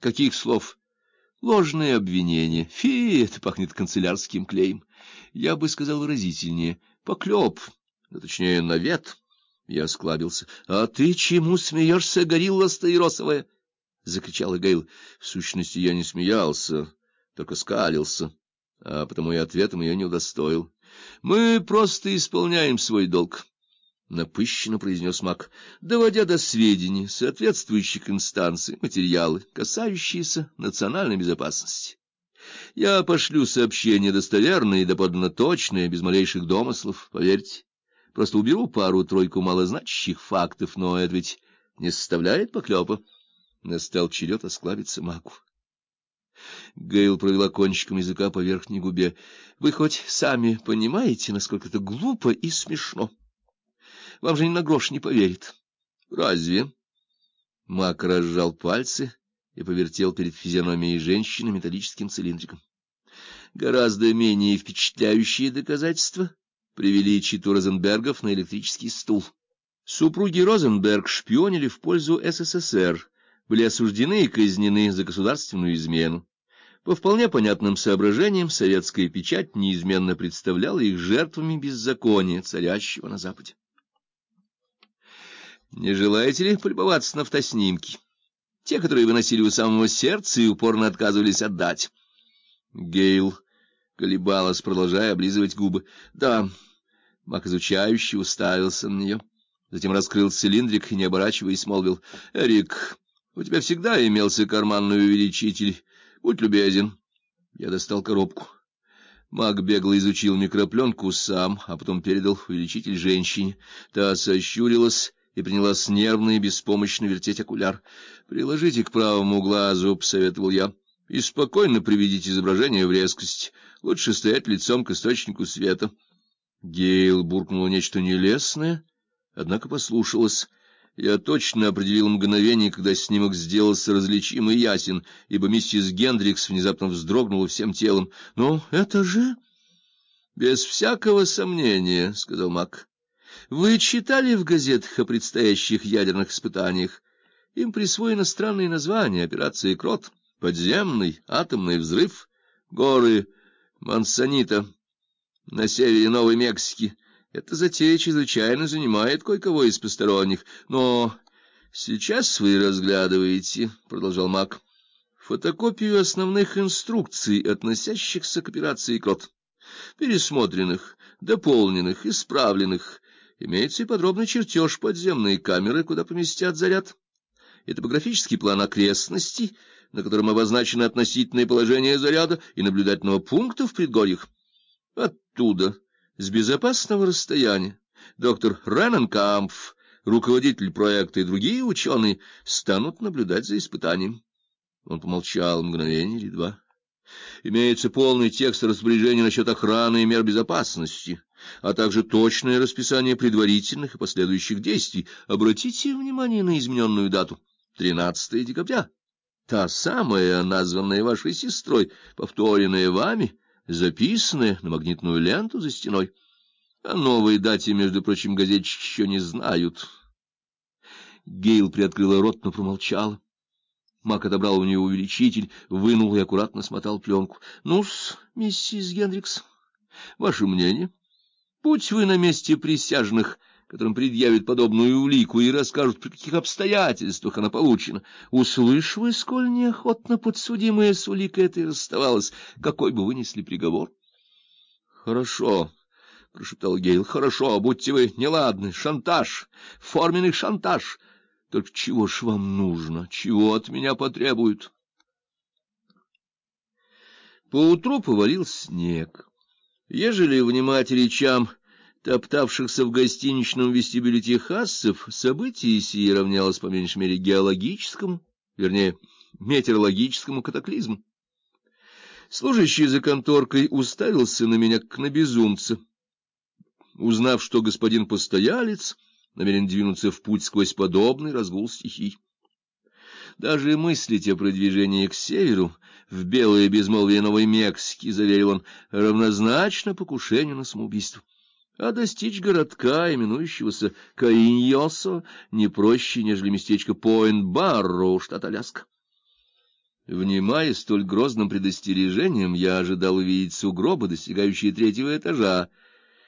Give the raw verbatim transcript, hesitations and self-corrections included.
Каких слов? Ложные обвинения. Фи, это пахнет канцелярским клеем. Я бы сказал выразительнее. Поклеп, ну, точнее, навет. Я осклабился. — А ты чему смеешься, горилла стаиросовая? — закричал Гейл. В сущности, я не смеялся, только скалился, а потому и ответом ее не удостоил. — Мы просто исполняем свой долг, — напыщенно произнес Мак, доводя до сведений соответствующих инстанций материалы, касающиеся национальной безопасности. Я пошлю сообщение достоверное и доподлинно точное, без малейших домыслов, поверьте. Просто уберу пару-тройку малозначащих фактов, но это ведь не составляет поклепа. Настал черед осклабиться Маку. Гейл провела кончиком языка по верхней губе. — Вы хоть сами понимаете, насколько это глупо и смешно? Вам же ни на грош не поверит. — Разве? Мак разжал пальцы и повертел перед физиономией женщины металлическим цилиндриком. Гораздо менее впечатляющие доказательства привели читу Розенбергов на электрический стул. Супруги Розенберг шпионили в пользу СССР, были осуждены и казнены за государственную измену. По вполне понятным соображениям советская печать неизменно представляла их жертвами беззакония, царящего на Западе. Не желаете ли полюбоваться на фотоснимки? Те, которые выносили у самого сердца и упорно отказывались отдать. Гейл колебалась, продолжая облизывать губы. — Да. Мак изучающе уставился на нее. Затем раскрыл цилиндрик и, не оборачиваясь, молвил: — Эрик, у тебя всегда имелся карманный увеличитель. Будь любезен. Я достал коробку. Мак бегло изучил микропленку сам, а потом передал увеличитель женщине. Та сощурилась и принялась нервно и беспомощно вертеть окуляр. — Приложите к правому глазу, — посоветовал я, — и спокойно приведите изображение в резкость. Лучше стоять лицом к источнику света. Гейл буркнула нечто нелестное, однако послушалась. Я точно определил мгновение, когда снимок сделался различим и ясен, ибо миссис Гендрикс внезапно вздрогнула всем телом. — Но это же... — Без всякого сомнения, — сказал Мак. — Вы читали в газетах о предстоящих ядерных испытаниях? Им присвоено странное название: операция «Крот», подземный атомный взрыв, горы Мансанита на севере Новой Мексики. Эта затея чрезвычайно занимает кое-кого из посторонних. Но сейчас вы разглядываете, — продолжал Мак, — фотокопию основных инструкций, относящихся к операции «Крот», пересмотренных, дополненных, исправленных. Имеется и подробный чертеж подземной камеры, куда поместят заряд, и топографический план окрестностей, на котором обозначено относительное положение заряда и наблюдательного пункта в предгорьях. Оттуда, с безопасного расстояния, доктор Рененкампф, руководитель проекта, и другие ученые станут наблюдать за испытанием. Он помолчал мгновение или два. Имеется полный текст распоряжения насчет охраны и мер безопасности, а также точное расписание предварительных и последующих действий. Обратите внимание на измененную дату — тринадцатое декабря. Та самая, названная вашей сестрой, повторенная вами, записанная на магнитную ленту за стеной. О новой дате, между прочим, газетчики еще не знают. Гейл приоткрыла рот, но промолчала. Мак отобрал у нее увеличитель, вынул и аккуратно смотал пленку. — Ну-с, миссис Гендрикс, ваше мнение? Будь вы на месте присяжных, которым предъявят подобную улику и расскажут, при каких обстоятельствах она получена, услышь вы, сколь неохотно подсудимая с уликой этой расставалась, какой бы вынесли приговор? — Хорошо, — прошептал Гейл, — хорошо, будьте вы неладны, шантаж, форменный шантаж. Только чего ж вам нужно, чего от меня потребуют? Поутру повалил снег. Ежели внимать речам топтавшихся в гостиничном вестибюле техассов, событие сие равнялось по меньшей мере геологическому, вернее, метеорологическому катаклизму. Служащий за конторкой уставился на меня, как на безумца. Узнав, что господин постоялец намерен двинуться в путь сквозь подобный разгул стихий. Даже мыслить о продвижении к северу, в белое безмолвие Новой Мексики, заверил он, равнозначно покушению на самоубийство. А достичь городка, именующегося Каиньосо, не проще, нежели местечко Пойнт-Барроу, штат Аляска. Внимая столь грозным предостережением, я ожидал увидеть сугробы, достигающие третьего этажа.